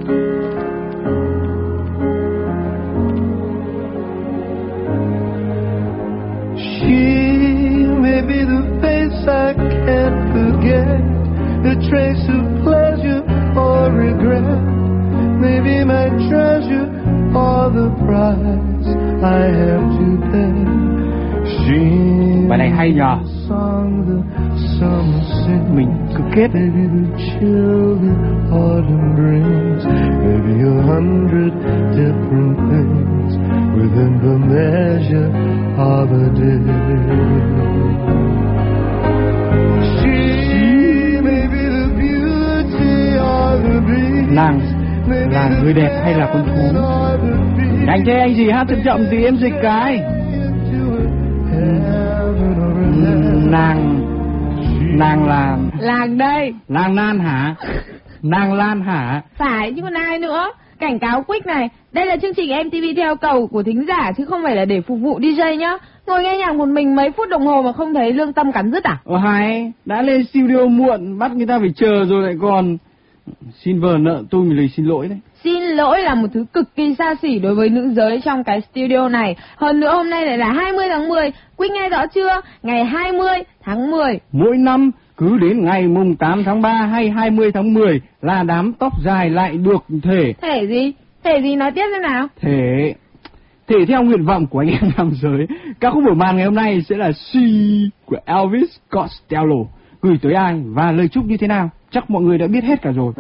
I can't forget, a trace of pleasure or regret, maybe my treasure or the price I have to pay. Bài này hay nhờ. Mình cứ kết. Maybe the chill that autumn brings, maybe 100 different things within the measure of a day. Nàng là người đẹp hay là con thú? Anh thấy anh gì hát chậm chậm thì em dịch cái. Nàng là... Nàng đây. Nàng Lan hả? Nàng Lan hả? Phải chứ còn ai nữa. Cảnh cáo quick này, đây là chương trình MTV theo cầu của thính giả chứ không phải là để phục vụ DJ nhá. Ngồi nghe nhạc một mình mấy phút đồng hồ mà không thấy lương tâm cắn rứt à? Hay, đã lên studio muộn, bắt người ta phải chờ rồi lại còn... Xin vờ nợ tôi một lời xin lỗi đấy. Xin lỗi là một thứ cực kỳ xa xỉ đối với nữ giới trong cái studio này. Hơn nữa hôm nay lại là 20 tháng 10. Quý nghe rõ chưa? Ngày 20 tháng 10. Mỗi năm cứ đến ngày mùng 8 tháng 3 hay 20 tháng 10 là đám tóc dài lại được thể. Thể gì? Thể gì nói tiếp xem nào? Thể theo nguyện vọng của anh em nam giới. Ca khúc mở màn ngày hôm nay sẽ là She của Elvis Costello. Gửi tới ai và lời chúc như thế nào? Chắc mọi người đã biết hết cả rồi.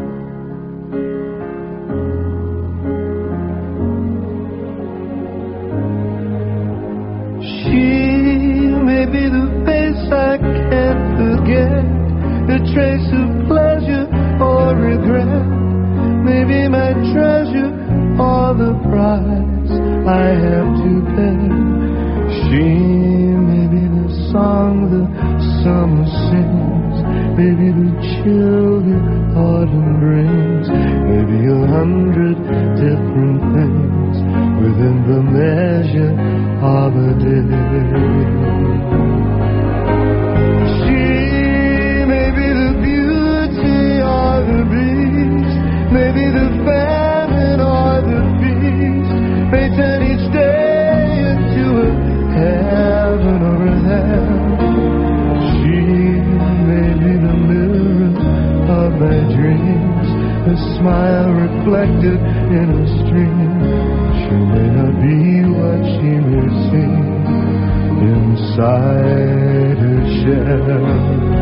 She may be the face I can't forget, a trace of pleasure or regret, maybe my treasure or the price I have to pay. She may be the song the summer sings, maybe the chill the autumn brings, maybe 100 different things within the measure of a day. She may be the beauty or the beast, maybe the famine or the feast, may turn each day into a heaven or a hell. She may be the mirror of my dreams, a smile reflected in a stream. She may not be what she may seem inside her shell.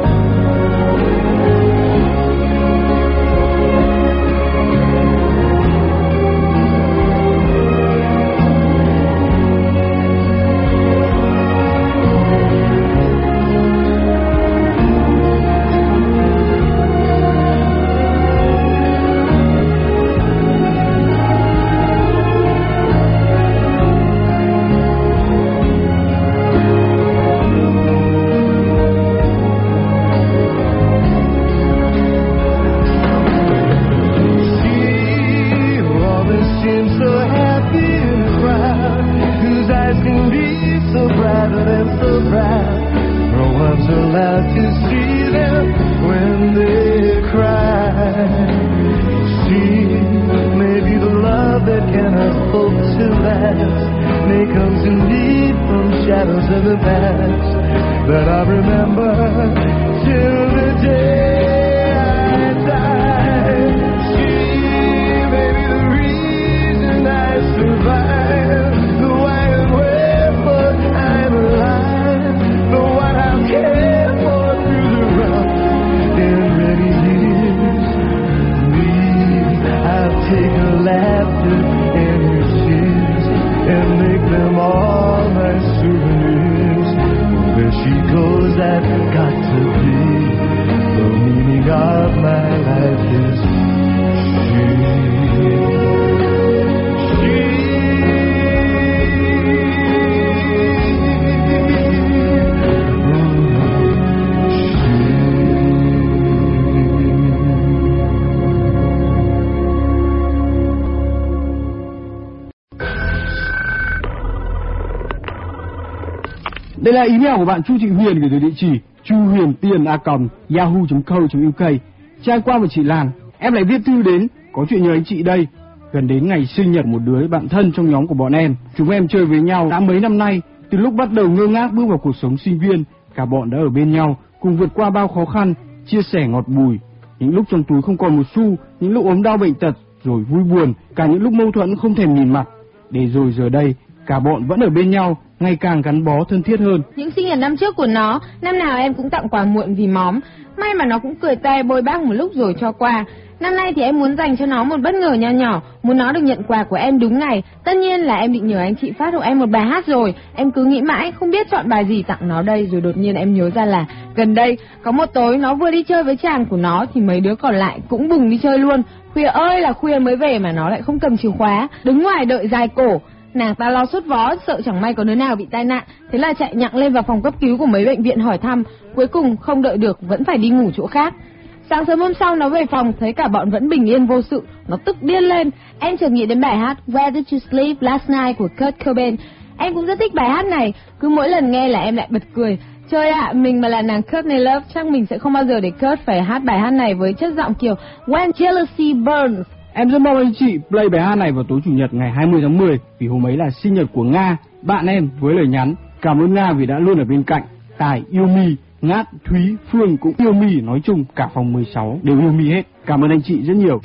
Đây là email của bạn Chu Thị Huyền gửi tới địa chỉ chuhuyền tiền@yahoo.co.uk. Trải qua một chị Lan, em lại viết thư đến có chuyện nhờ anh chị đây. Gần đến ngày sinh nhật một đứa bạn thân trong nhóm của bọn em. Chúng em chơi với nhau đã mấy năm nay. Từ lúc bắt đầu ngơ ngác bước vào cuộc sống sinh viên, cả bọn đã ở bên nhau, cùng vượt qua bao khó khăn, chia sẻ ngọt bùi. Những lúc trong túi không còn một xu, những lúc ốm đau bệnh tật, rồi vui buồn, cả những lúc mâu thuẫn không thèm nhìn mặt. Để rồi giờ đây, cả bọn vẫn ở bên nhau, ngày càng gắn bó thân thiết hơn. Những sinh nhật năm trước của nó, năm nào em cũng tặng quà muộn vì móm. May mà nó cũng cười toe bôi bác một lúc rồi cho qua. Năm nay thì em muốn dành cho nó một bất ngờ nho nhỏ, muốn nó được nhận quà của em đúng ngày. Tất nhiên là em định nhờ anh chị phát hộ em một bài hát rồi. Em cứ nghĩ mãi không biết chọn bài gì tặng nó đây, rồi đột nhiên em nhớ ra là gần đây có một tối nó vừa đi chơi với chàng của nó thì mấy đứa còn lại cũng bùng đi chơi luôn. Khuya ơi là khuya mới về mà nó lại không cầm chìa khóa, đứng ngoài đợi dài cổ. Nàng ta lo sốt vó, sợ chẳng may có đứa nào bị tai nạn, thế là chạy nhặng lên vào phòng cấp cứu của mấy bệnh viện hỏi thăm. Cuối cùng không đợi được, vẫn phải đi ngủ chỗ khác. Sáng sớm hôm sau nó về phòng thấy cả bọn vẫn bình yên vô sự, nó tức điên lên. Em chợt nghĩ đến bài hát Where Did You Sleep Last Night của Kurt Cobain. Em cũng rất thích bài hát này, cứ mỗi lần nghe là em lại bật cười. Trời ạ, mình mà là nàng Courtney Love chắc mình sẽ không bao giờ để Kurt phải hát bài hát này với chất giọng kiểu When Jealousy Burns. Em rất mong anh chị play bài hát này vào tối chủ nhật ngày 20 tháng 10 vì hôm ấy là sinh nhật của Nga, bạn em, với lời nhắn cảm ơn Nga vì đã luôn ở bên cạnh. Tài yêu My, Ngát, Thúy, Phương cũng yêu My, nói chung cả phòng 16 đều yêu My hết. Cảm ơn anh chị rất nhiều.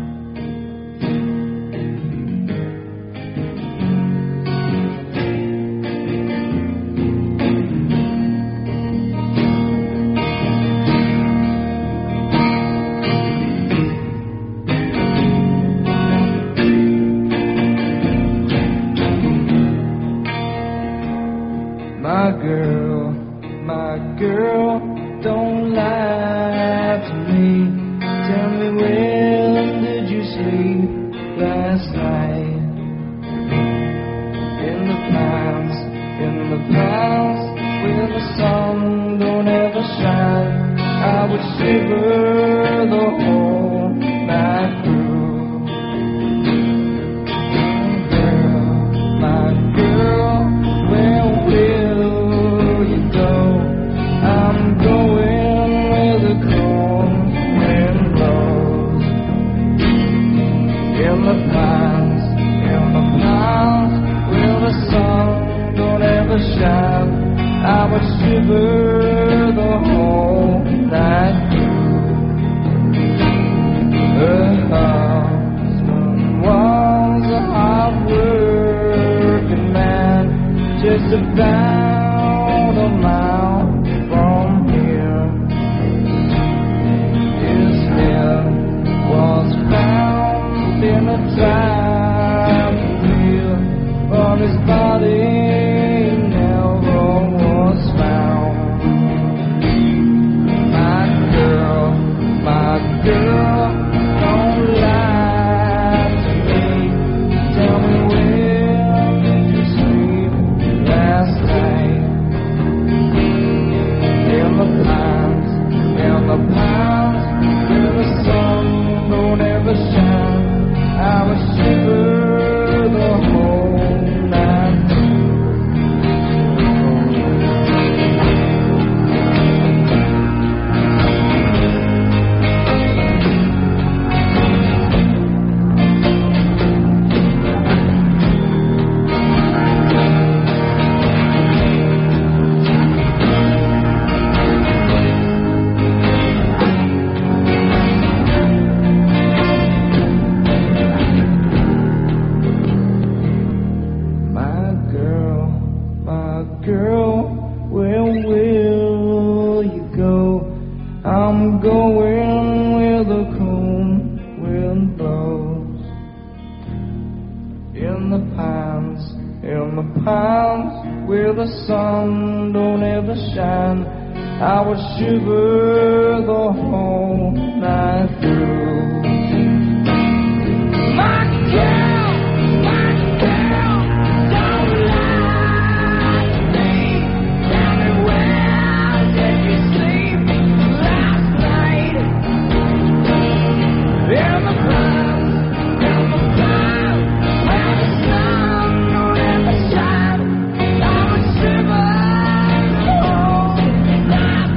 My girl, don't lie to me. Tell me when did you sleep last night? In the past, where the sun don't ever shine, I would shiver the whole night through. My girl, where will you go? I'm going where the cold wind blows. In the past, where the sun don't ever shine, I would shiver the whole night through. Her husband was a hard-working man, just about a mile from here. His head was found in a driving wheel, but his body never was found. My girl, don't lie to me. Tell me when did you sleep last night? In the past, where the sun don't ever shine, I would shiver the whole night through. Girl, where will you go? I'm going where the cold wind blows. In the pines, where the sun don't ever shine, I would shiver the whole night through. My girl, don't lie.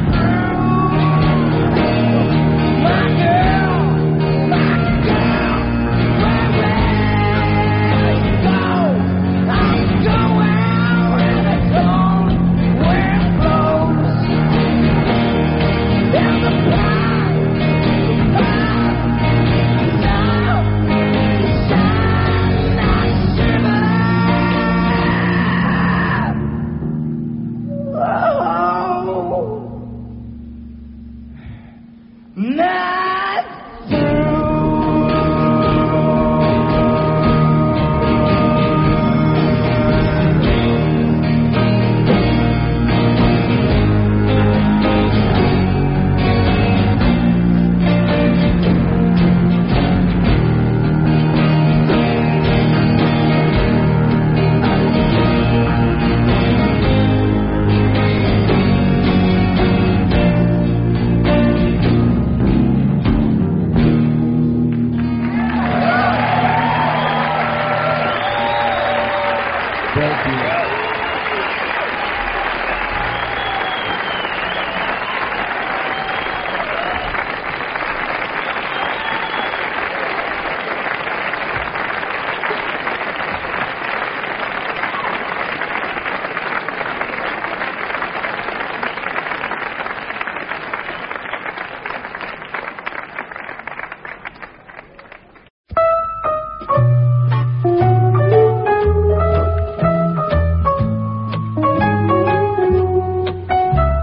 My girl,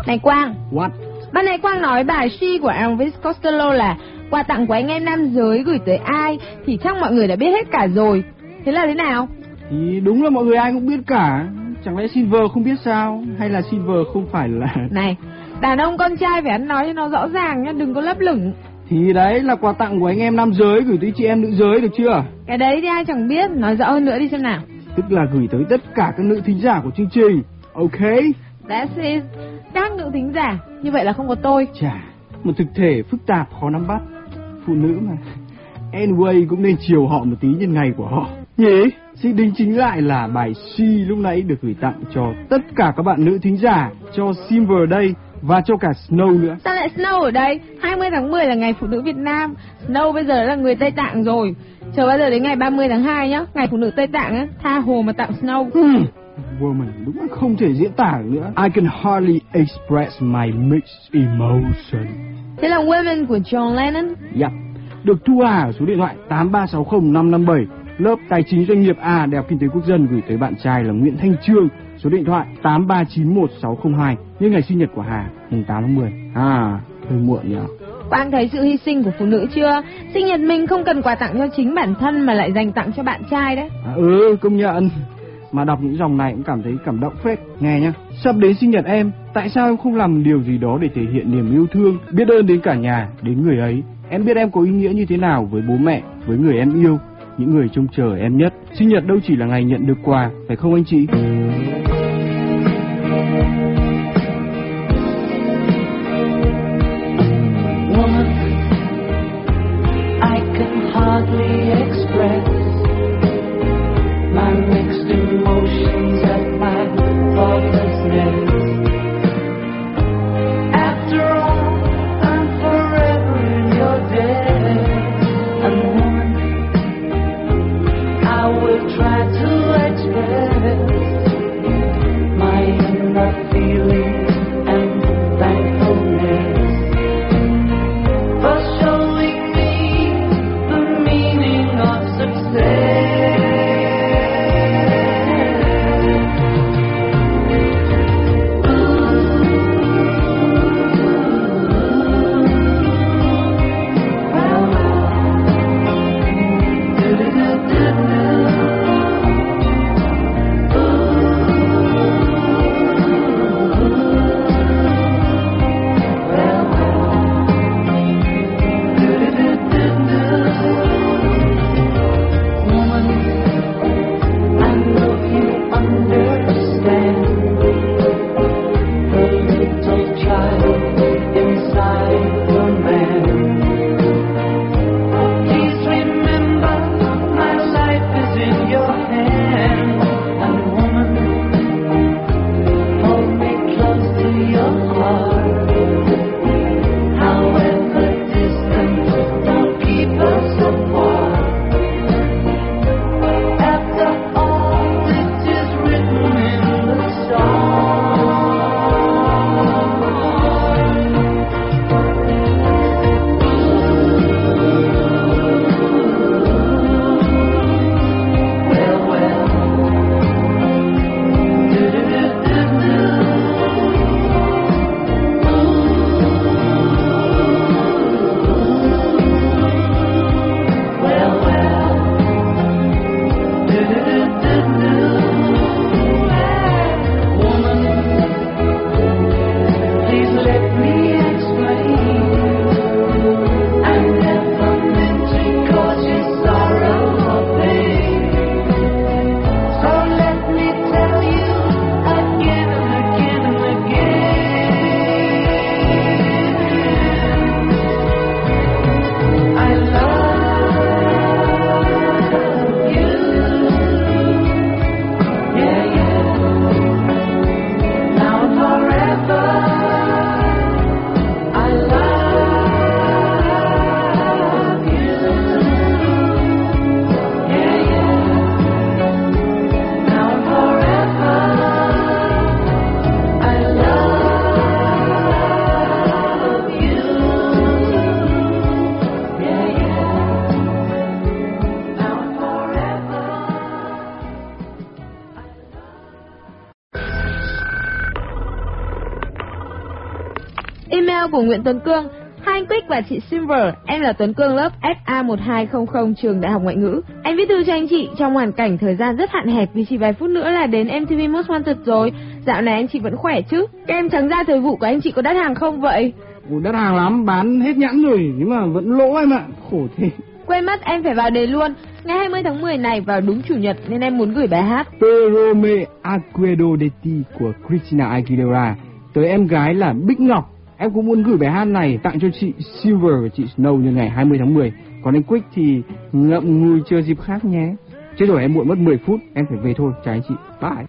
Này Quang, What? ban nãy Quang nói bài She của Elvis Costello là quà tặng của anh em nam giới gửi tới ai thì chắc mọi người đã biết hết cả rồi. Thế là thế nào? Thì đúng là mọi người ai cũng biết cả. Chẳng lẽ Silver không biết sao? Hay là Silver không phải là... Này, đàn ông con trai phải ăn nói cho nó rõ ràng nhá, đừng có lấp lửng. Thì đấy là quà tặng của anh em nam giới gửi tới chị em nữ giới, được chưa? Cái đấy thì ai chẳng biết, nói rõ hơn nữa đi xem nào. Tức là gửi tới tất cả các nữ thính giả của chương trình. Ok? That's it. Các nữ thính giả, như vậy là không có tôi. Chà, một thực thể phức tạp khó nắm bắt. Phụ nữ mà. Anyway cũng nên chiều họ một tí nhân ngày của họ nhỉ? Xin đính chính lại là bài She lúc nãy được gửi tặng cho tất cả các bạn nữ thính giả, cho Silver đây và cho cả Snow nữa. Sao lại Snow ở đây? 20 tháng 10 là ngày phụ nữ Việt Nam. Snow bây giờ đã là người Tây Tạng rồi. Chờ bao giờ đến ngày 30 tháng 2 nhá, ngày phụ nữ Tây Tạng á, tha hồ mà tặng Snow. Woman đúng là không thể diễn tả được nữa. I can hardly express my mixed emotion. Thế là Women của John Lennon. Yep. Được thu hà ở số điện thoại 8360557, lớp tài chính doanh nghiệp A Đại học Kinh tế Quốc dân gửi tới bạn trai là Nguyễn Thanh Trương, số điện thoại 8391602, nhân ngày sinh nhật của Hà, mùng 8 tháng 10. À, hơi muộn nhỉ. Quang thấy sự hy sinh của phụ nữ chưa? Sinh nhật mình không cần quà tặng cho chính bản thân mà lại dành tặng cho bạn trai đấy. Công nhận. Mà đọc những dòng này cũng cảm thấy cảm động phết. Nghe nhá. Sắp đến sinh nhật em, tại sao em không làm điều gì đó để thể hiện niềm yêu thương, biết ơn đến cả nhà, đến người ấy. Em biết em có ý nghĩa như thế nào với bố mẹ, với người em yêu, những người trông chờ em nhất. Sinh nhật đâu chỉ là ngày nhận được quà, phải không anh chị? Woman, I can hardly express my mixed emotions at my thoughtless nest. After all, I'm forever in your debt. And woman, I will try to express my enough feelings. email của Nguyễn Tuấn Cương. Hai anh Quick và chị Silver, em là Tuấn Cương lớp SA1200 trường Đại học Ngoại ngữ. Anh viết thư cho anh chị trong hoàn cảnh thời gian rất hạn hẹp vì chỉ vài phút nữa là đến MTV Most Wanted rồi. Dạo này anh chị vẫn khỏe chứ? Các em trắng ra thời vụ của anh chị có đắt hàng không vậy? Đắt hàng lắm, bán hết nhãn rồi nhưng mà vẫn lỗ em ạ, khổ thế. Quên mất, em phải vào đề luôn. Ngày 20 tháng 10 này vào đúng chủ nhật nên em muốn gửi bài hát Pero me acuerdo de ti của Christina Aguilera tới em gái là Bích Ngọc. Em cũng muốn gửi bài hát này tặng cho chị Silver và chị Snow nhân ngày 20 tháng 10. Còn anh Quick thì ngậm ngùi chờ dịp khác nhé. Chết rồi, em muộn mất 10 phút, em phải về thôi, chào anh chị, bye.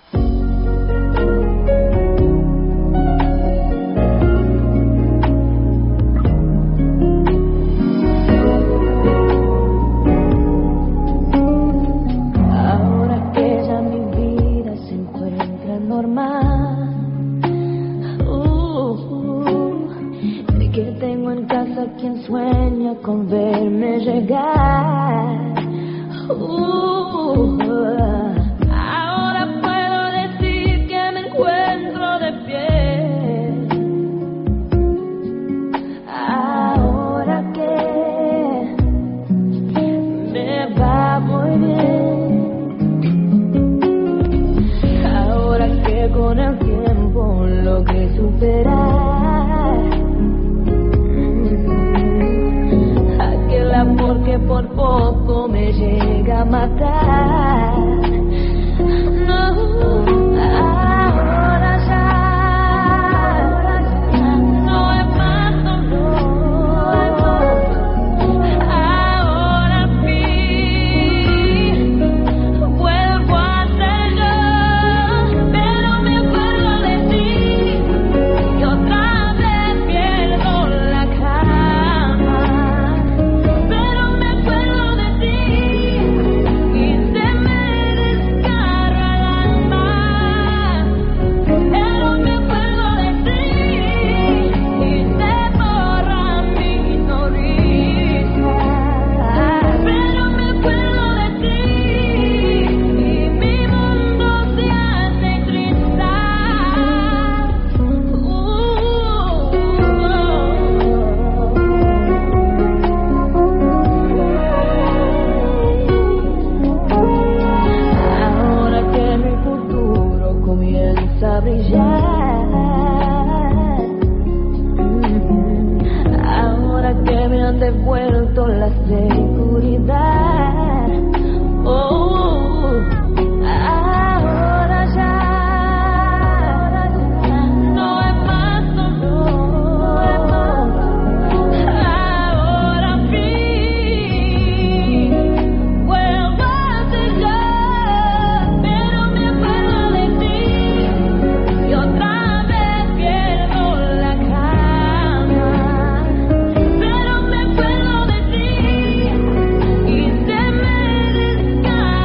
Quien sueña con verme llegar. Ahora puedo decir que me encuentro de pie. Ahora que me va muy bien. Ahora que con el tiempo logré superar amor que por poco me llega a matar. No, ahora ya no es más dolor. Ahora al fin vuelvo a ser yo, pero me acuerdo de ti y otra vez pierdo la calma. Ahora que me han devuelto la seguridad, ahora ya no es más dolor. Ahora fin vuelvo a ser yo, pero me acuerdo de ti y otra vez pierdo la calma. Pero me acuerdo de ti y se me desgarra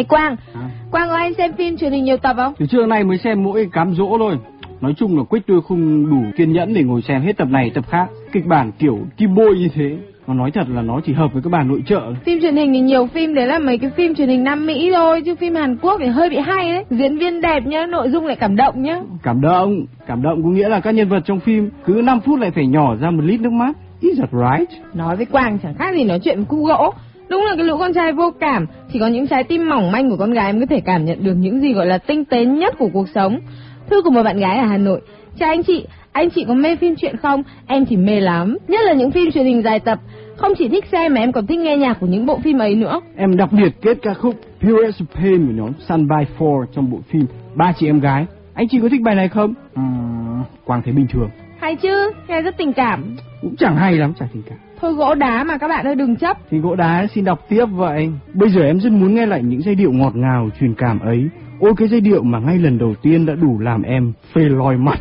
Này Quang, À. Quang ơi, anh xem phim truyền hình nhiều tập không? Từ trưa nay mới xem mỗi cám dỗ thôi. Nói chung là Quýt tôi không đủ kiên nhẫn để ngồi xem hết tập này tập khác. Kịch bản kiểu kim bôi như thế, nó nói thật là nó chỉ hợp với các bà nội trợ. Phim truyền hình thì nhiều phim đấy là mấy cái phim truyền hình Nam Mỹ thôi, chứ phim Hàn Quốc thì hơi bị hay đấy. Diễn viên đẹp nhá, nội dung lại cảm động nhá. Cảm động có nghĩa là các nhân vật trong phim cứ 5 phút lại phải nhỏ ra một lít nước mắt. Is that right? Nói với Quang chẳng khác gì nói chuyện với cu gỗ. Đúng là cái lũ con trai vô cảm, chỉ có những trái tim mỏng manh của con gái mới có thể cảm nhận được những gì gọi là tinh tế nhất của cuộc sống. Thư của một bạn gái ở Hà Nội. Chào anh chị có mê phim truyện không? Em thì mê lắm, nhất là những phim truyền hình dài tập. Không chỉ thích xem mà em còn thích nghe nhạc của những bộ phim ấy nữa. Em đặc biệt kết ca khúc Pure as Pain của nhóm Sun by Four trong bộ phim Ba Chị Em Gái. Anh chị có thích bài này không? Quang thấy bình thường. Hay chứ, nghe rất tình cảm. Cũng chẳng hay lắm, chẳng tình cảm. Thôi gỗ đá mà các bạn ơi đừng chấp. Thì gỗ đá xin đọc tiếp vậy. Bây giờ em rất muốn nghe lại những giai điệu ngọt ngào truyền cảm ấy. Ôi cái giai điệu mà ngay lần đầu tiên đã đủ làm em phê lòi mặt.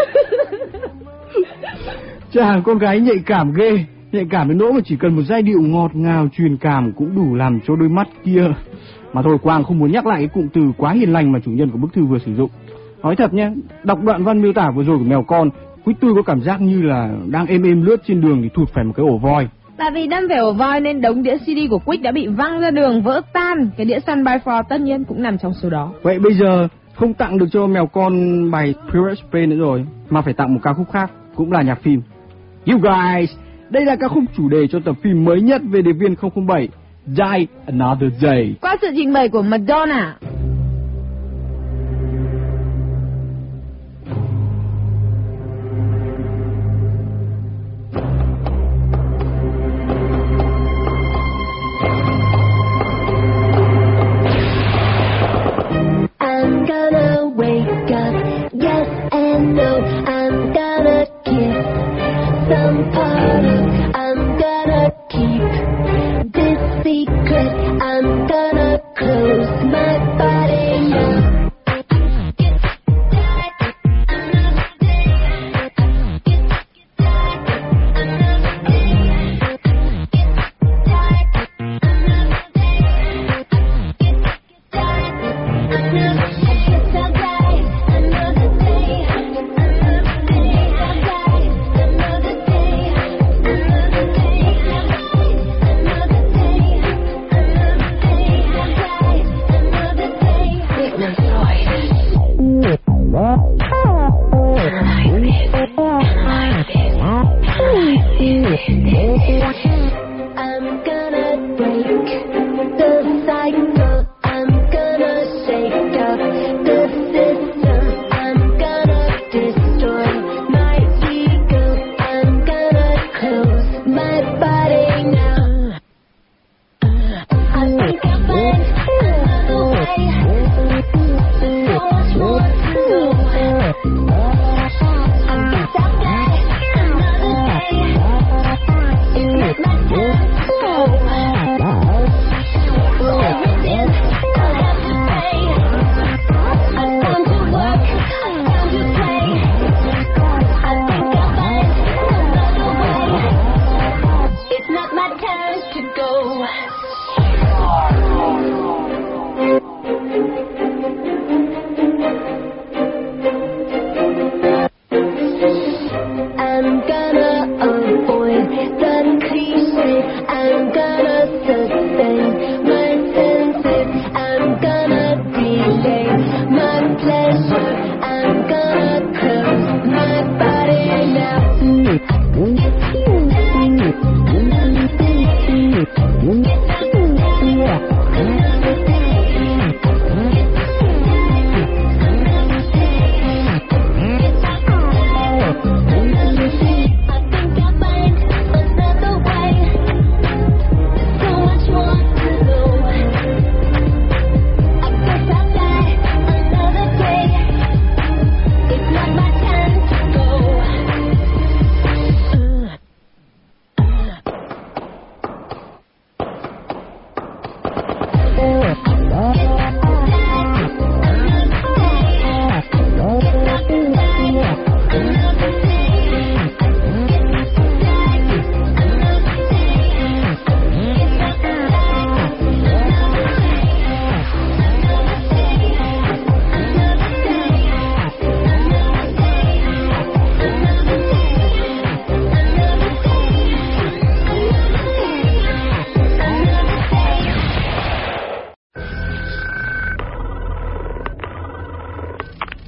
Chà, con gái nhạy cảm ghê. Nhạy cảm đến nỗi mà chỉ cần một giai điệu ngọt ngào truyền cảm cũng đủ làm cho đôi mắt kia. Mà thôi Quang không muốn nhắc lại cái cụm từ quá hiền lành mà chủ nhân của bức thư vừa sử dụng. Nói thật nhé, đọc đoạn văn miêu tả vừa rồi của mèo con, Quýt tôi có cảm giác như là đang êm lướt trên đường thì thụt phải một cái ổ voi. Tại vì đâm phải ổ voi nên đống đĩa CD của Quýt đã bị văng ra đường vỡ tan. Cái đĩa Sun by Four tất nhiên cũng nằm trong số đó. Vậy bây giờ không tặng được cho mèo con bài Pure as Pain nữa rồi, mà phải tặng một ca khúc khác, cũng là nhạc phim. You guys, đây là ca khúc chủ đề cho tập phim mới nhất về điệp viên 007, Die Another Day. Qua sự trình bày của Madonna. I'm gonna wake up, yes and no. I'm gonna kiss some part of. I'm gonna keep this secret. I'm gonna close my body.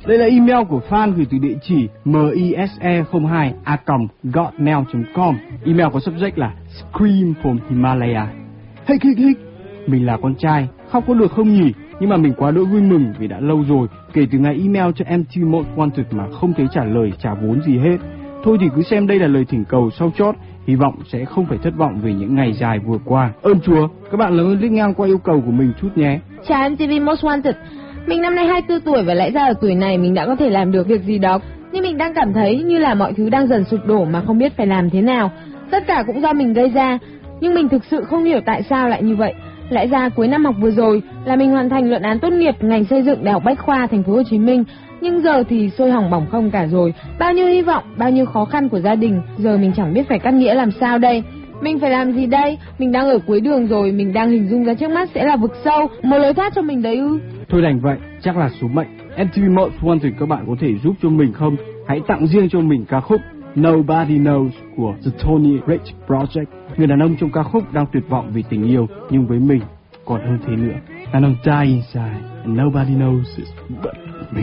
Đây là email của fan gửi từ địa chỉ mise02@gmail.com. Email có subject là Scream from Himalaya. Hey, mình là con trai, khóc có được không nhỉ? Nhưng mà mình quá đỗi vui mừng vì đã lâu rồi kể từ ngày email cho MTV Most Wanted mà không thấy trả lời, trả vốn gì hết. Thôi thì cứ xem đây là lời thỉnh cầu sau chót, hy vọng sẽ không phải thất vọng về những ngày dài vừa qua. Ơn Chúa, các bạn lớn lít ngang qua yêu cầu của mình chút nhé. Chào MTV Most Wanted. Mình năm nay 24 tuổi và lẽ ra ở tuổi này mình đã có thể làm được việc gì đó. Nhưng mình đang cảm thấy như là mọi thứ đang dần sụp đổ mà không biết phải làm thế nào. Tất cả cũng do mình gây ra, nhưng mình thực sự không hiểu tại sao lại như vậy. Lẽ ra cuối năm học vừa rồi là mình hoàn thành luận án tốt nghiệp ngành xây dựng Đại học Bách khoa Thành phố Hồ Chí Minh, nhưng giờ thì sôi hỏng bỏng không cả rồi. Bao nhiêu hy vọng, bao nhiêu khó khăn của gia đình, giờ mình chẳng biết phải cắt nghĩa làm sao đây. Mình phải làm gì đây? Mình đang ở cuối đường rồi, mình đang hình dung ra trước mắt sẽ là vực sâu, một lối thoát cho mình đấy ư? Thôi đành vậy, chắc là số mệnh. MTV Most Wanted các bạn có thể giúp cho mình không? Hãy tặng riêng cho mình ca khúc Nobody Knows của The Tony Rich Project. Người đàn ông trong ca khúc đang tuyệt vọng vì tình yêu, nhưng với mình còn hơn thế nữa. And I'm dying inside, and nobody knows it but me.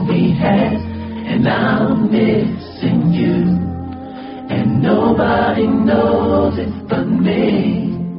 we had, and I'm missing you, and nobody knows it but me.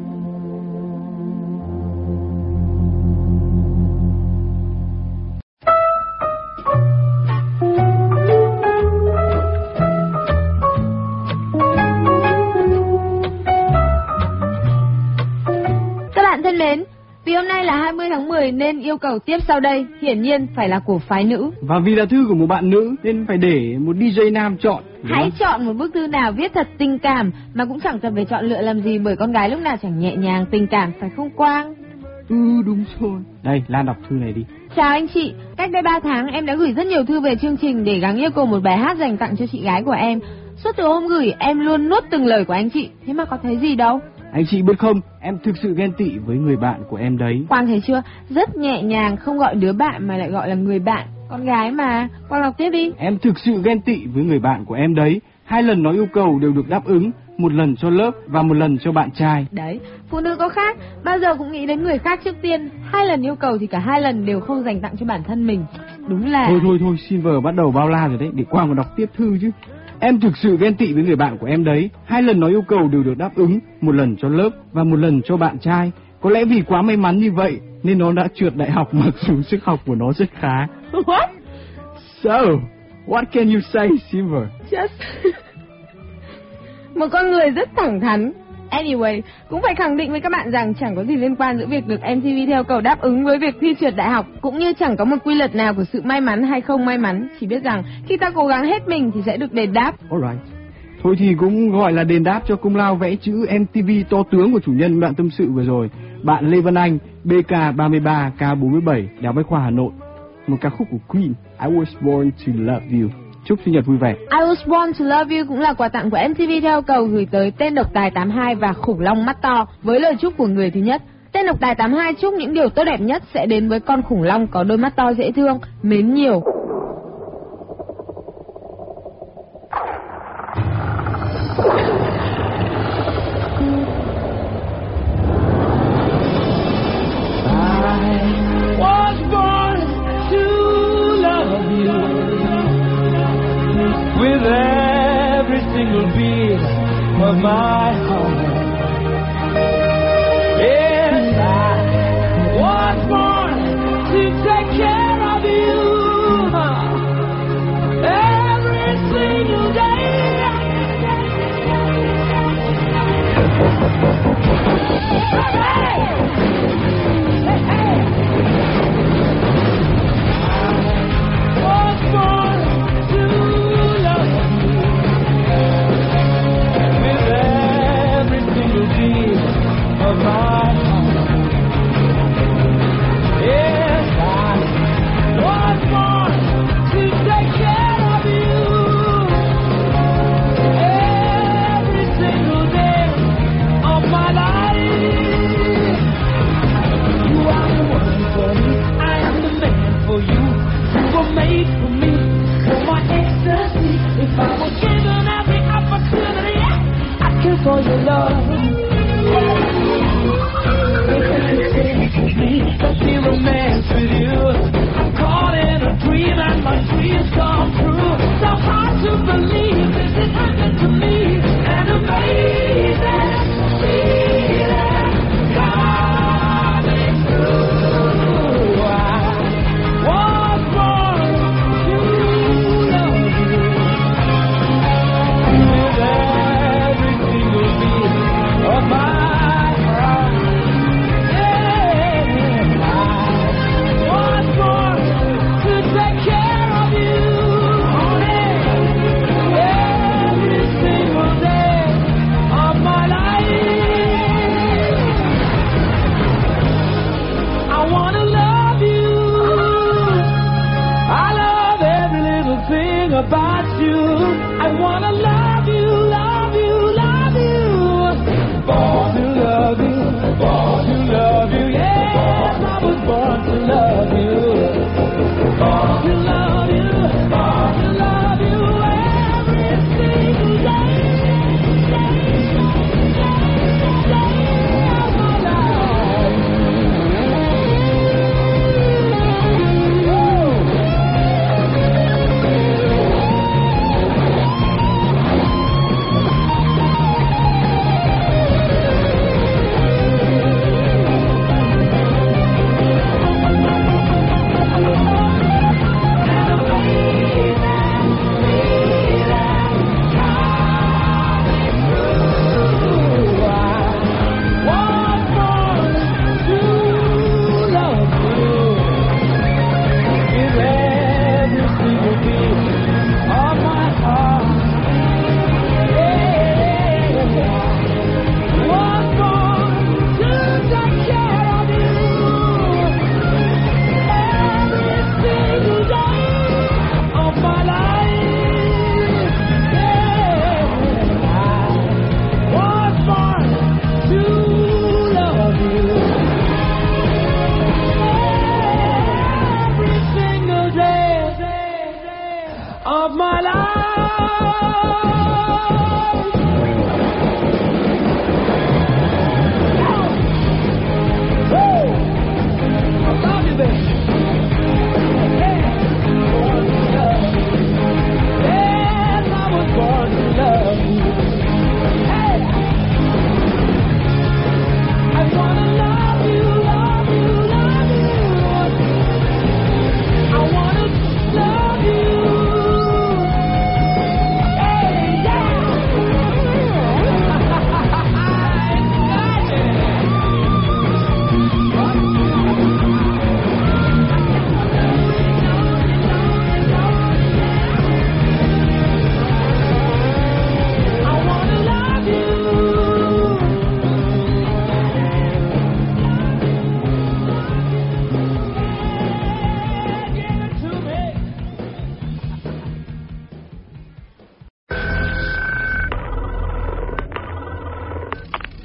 Các bạn thân mến, vì hôm nay là 20 tháng 10 nên yêu cầu tiếp sau đây hiển nhiên phải là của phái nữ. Và vì là thư của một bạn nữ nên phải để một DJ nam chọn. Hãy chọn một bức thư nào viết thật tình cảm, mà cũng chẳng cần phải chọn lựa làm gì, bởi con gái lúc nào chẳng nhẹ nhàng tình cảm, phải không Quang? Đúng rồi. Đây, Lan đọc thư này đi. Chào anh chị, cách đây 3 tháng em đã gửi rất nhiều thư về chương trình để gắng yêu cầu một bài hát dành tặng cho chị gái của em. Suốt từ hôm gửi em luôn nuốt từng lời của anh chị, thế mà có thấy gì đâu. Anh chị biết không, em thực sự ghen tị với người bạn của em đấy. Quang thấy chưa, rất nhẹ nhàng, không gọi đứa bạn mà lại gọi là người bạn. Con gái mà, Quang đọc tiếp đi. Em thực sự ghen tị với người bạn của em đấy. 2 lần nó yêu cầu đều được đáp ứng, 1 lần cho lớp và 1 lần cho bạn trai. Đấy, phụ nữ có khác, bao giờ cũng nghĩ đến người khác trước tiên. 2 lần yêu cầu thì cả 2 lần đều không dành tặng cho bản thân mình. Đúng là... Thôi, Silver bắt đầu bao la rồi đấy, để Quang còn đọc tiếp thư chứ. Em thực sự ghen tị với người bạn của em đấy. 2 lần nó yêu cầu đều được đáp ứng, 1 lần cho lớp và 1 lần cho bạn trai. Có lẽ vì quá may mắn như vậy nên nó đã trượt đại học mặc dù sức học của nó rất khá. What? So, what can you say, Silver? Just... một con người rất thẳng thắn. Anyway, cũng phải khẳng định với các bạn rằng chẳng có gì liên quan giữa việc được MTV theo cầu đáp ứng với việc thi trượt đại học, cũng như chẳng có một quy luật nào của sự may mắn hay không may mắn. Chỉ biết rằng khi ta cố gắng hết mình thì sẽ được đền đáp. Alright. Thôi thì cũng gọi là đền đáp cho công lao vẽ chữ MTV to tướng của chủ nhân đoạn tâm sự vừa rồi. Bạn Lê Văn Anh, BK33K47, Đại học Bách khoa Hà Nội. Một ca khúc của Queen, I Was Born to Love You. Chúc sinh nhật vui vẻ. I Was Born to Love You cũng là quà tặng của MTV theo cầu gửi tới tên độc tài 82 và khủng long mắt to với lời chúc của người thứ nhất. Tên độc tài 82 chúc những điều tốt đẹp nhất sẽ đến với con khủng long có đôi mắt to dễ thương, mến nhiều. With every single beat of my heart, yes, I was born to take care of you.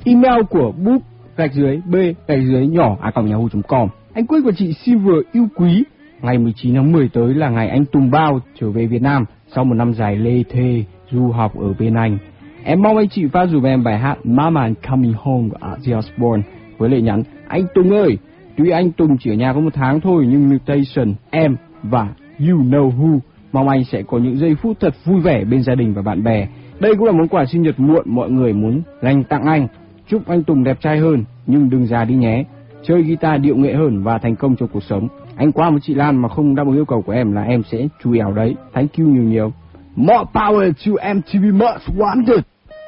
Email của book_b_nhỏ@yahoo.com. Anh Quyết và chị Silver yêu quý. Ngày 19 tháng 10 tới là ngày anh Tùng Bao trở về Việt Nam sau một năm dài lê thê du học ở bên Anh. Em mong anh chị phát dùm em bài hát Mama I'm Coming Home của Ozzy Osbourne với lời nhắn: anh Tùng ơi, tuy anh Tùng chỉ ở nhà có 1 tháng thôi nhưng Mutation, em và You Know Who mong anh sẽ có những giây phút thật vui vẻ bên gia đình và bạn bè. Đây cũng là món quà sinh nhật muộn mọi người muốn dành tặng anh. Chúc anh Tùng đẹp trai hơn nhưng đừng già đi nhé, chơi guitar điệu nghệ hơn và thành công trong cuộc sống. Anh qua một chị Lan mà không đáp ứng yêu cầu của em là em sẽ chú éo đấy. Thank you nhiều nhiều. More power to MTV Most Wanted.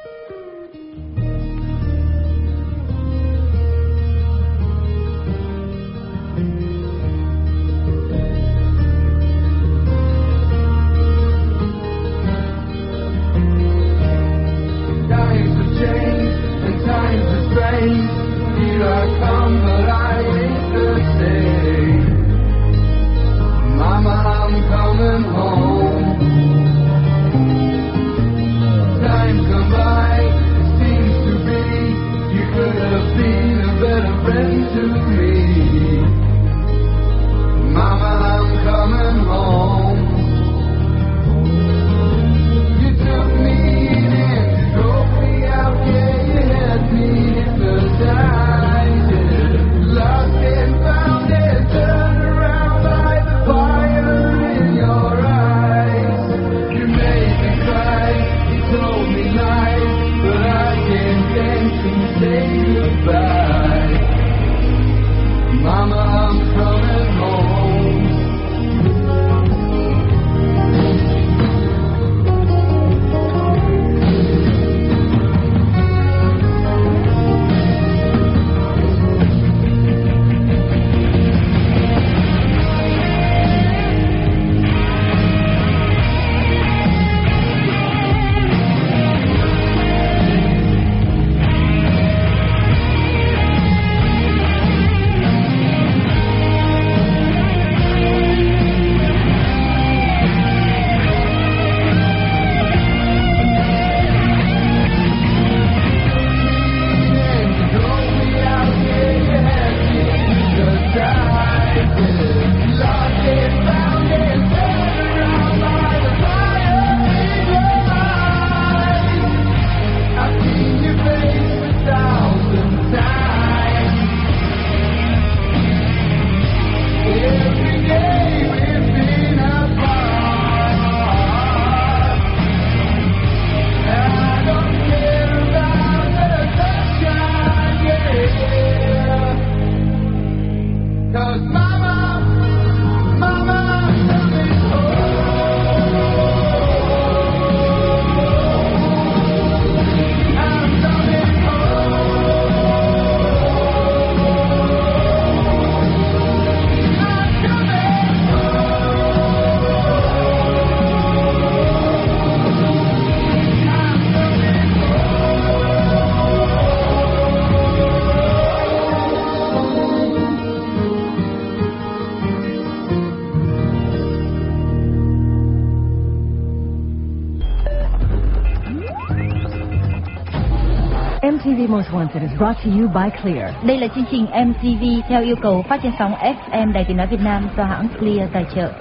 MTV Most Wanted is brought to you by Clear. Đây là chương trình MTV theo yêu cầu phát trên sóng FM Đài Tiếng nói Việt Nam do hãng Clear tài trợ.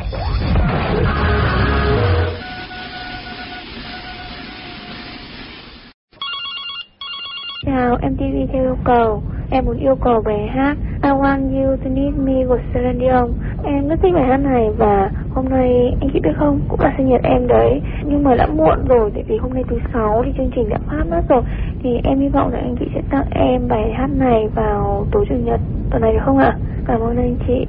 Chào, MTV theo yêu cầu. Em muốn yêu cầu bài hát I Want You To Need Me của Celine Dion. Em rất thích bài hát này và hôm nay anh chị biết không, cũng là sinh nhật em đấy. Nhưng mà đã muộn rồi, tại vì hôm nay thứ 6 thì chương trình đã phát mất rồi. Thì em hy vọng là anh chị sẽ tặng em bài hát này vào tối chủ nhật tuần này được không ạ? Cảm ơn anh chị.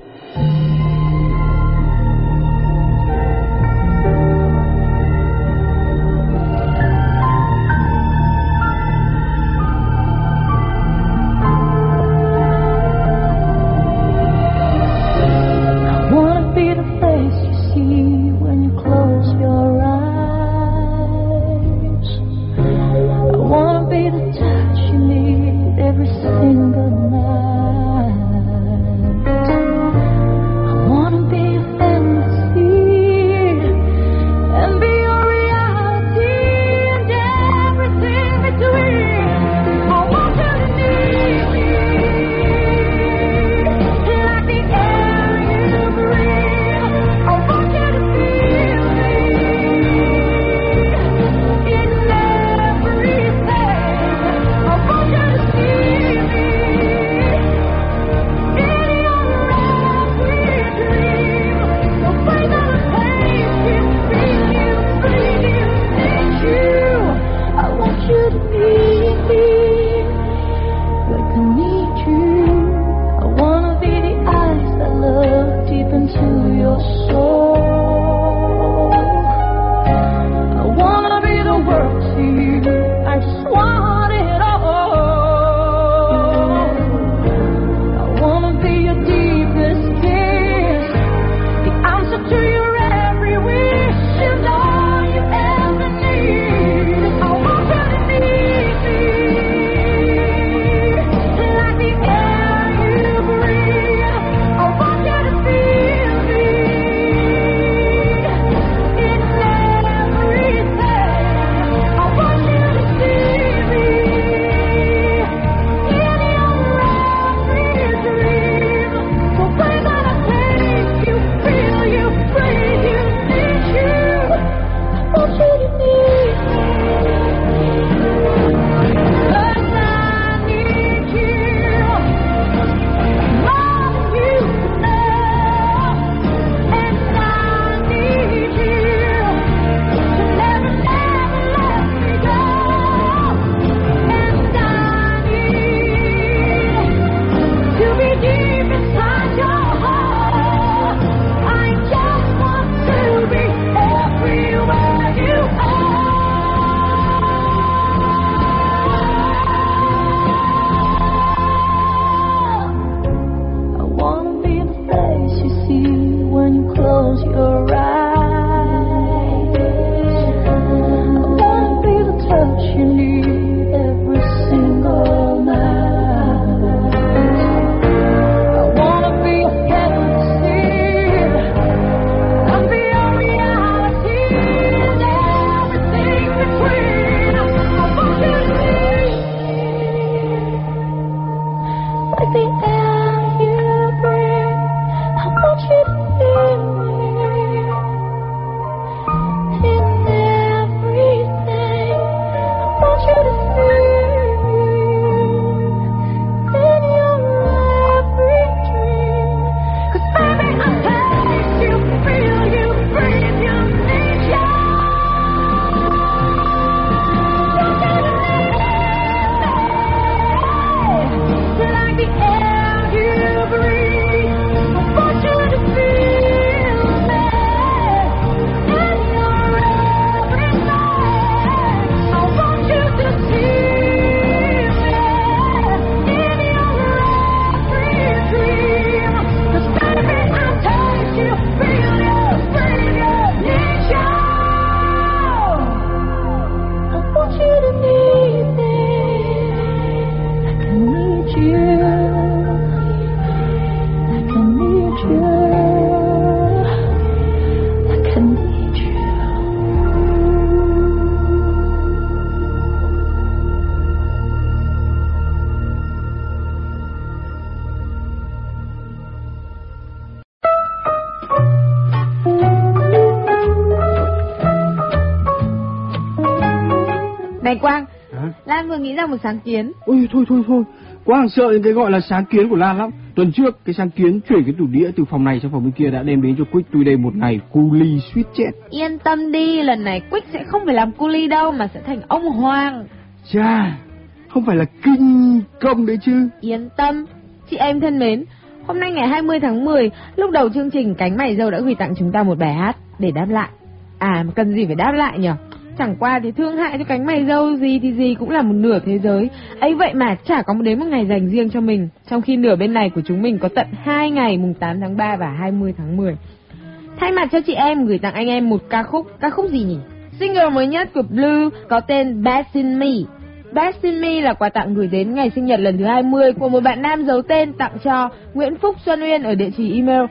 Quang, Hả? Lan vừa nghĩ ra một sáng kiến. Ôi thôi, Quang sợ những cái gọi là sáng kiến của Lan lắm. Tuần trước cái sáng kiến chuyển cái tủ đĩa từ phòng này sang phòng bên kia đã đem đến cho Quick Today một ngày cu ly suýt chết. Yên tâm đi, lần này Quick sẽ không phải làm cu ly đâu mà sẽ thành ông Hoàng. Chà, không phải là kinh công đấy chứ. Yên tâm, chị em thân mến, hôm nay ngày 20 tháng 10, lúc đầu chương trình Cánh Mày Râu đã gửi tặng chúng ta một bài hát để đáp lại. À, mà cần gì phải đáp lại nhỉ? Chẳng qua thì thương hại cho cánh mày râu gì thì gì cũng là một nửa thế giới. Ấy vậy mà chả có đến một ngày dành riêng cho mình, trong khi nửa bên này của chúng mình có tận 2 ngày, mùng 8 tháng 3 và 20 tháng 10. Thay mặt cho chị em gửi tặng anh em một ca khúc gì nhỉ? Single mới nhất của Blue có tên Best in Me. Best in Me là quà tặng gửi đến ngày sinh nhật lần thứ 20 của một bạn nam giấu tên tặng cho Nguyễn Phúc Xuân Uyên ở địa chỉ email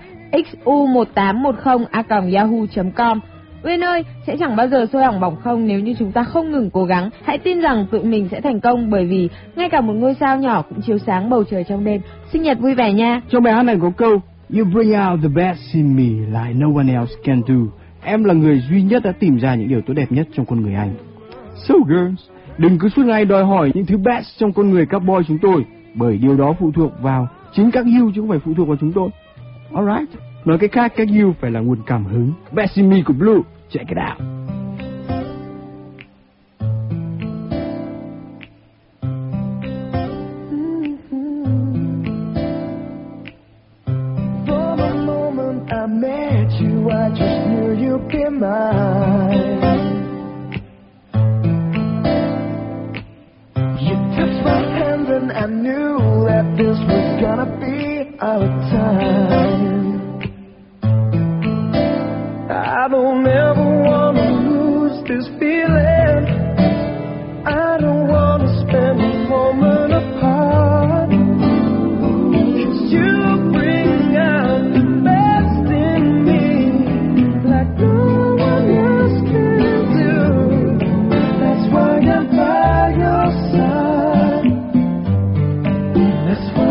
xu1810@yahoo.com. Uyên ơi, sẽ chẳng bao giờ sôi hỏng bỏng không nếu như chúng ta không ngừng cố gắng. Hãy tin rằng tụi mình sẽ thành công, bởi vì ngay cả một ngôi sao nhỏ cũng chiếu sáng bầu trời trong đêm. Sinh nhật vui vẻ nha. Trong bài hát này có câu You bring out the best in me like no one else can do. Em là người duy nhất đã tìm ra những điều tốt đẹp nhất trong con người anh. So girls, đừng cứ suốt ngày đòi hỏi những thứ best trong con người các boy chúng tôi, bởi điều đó phụ thuộc vào chính các you chứ không phải phụ thuộc vào chúng tôi. Alright. Nói cách khác, các you phải là nguồn cảm hứng. Best in me của Blue, check it out. From the moment I met you, I just knew you'd be mine. You touched my hand and I knew that this was gonna be our time. I don't ever wanna lose this feeling. I don't wanna spend a moment apart. 'Cause you bring out the best in me like no one else can do. That's why I'm by your side. That's why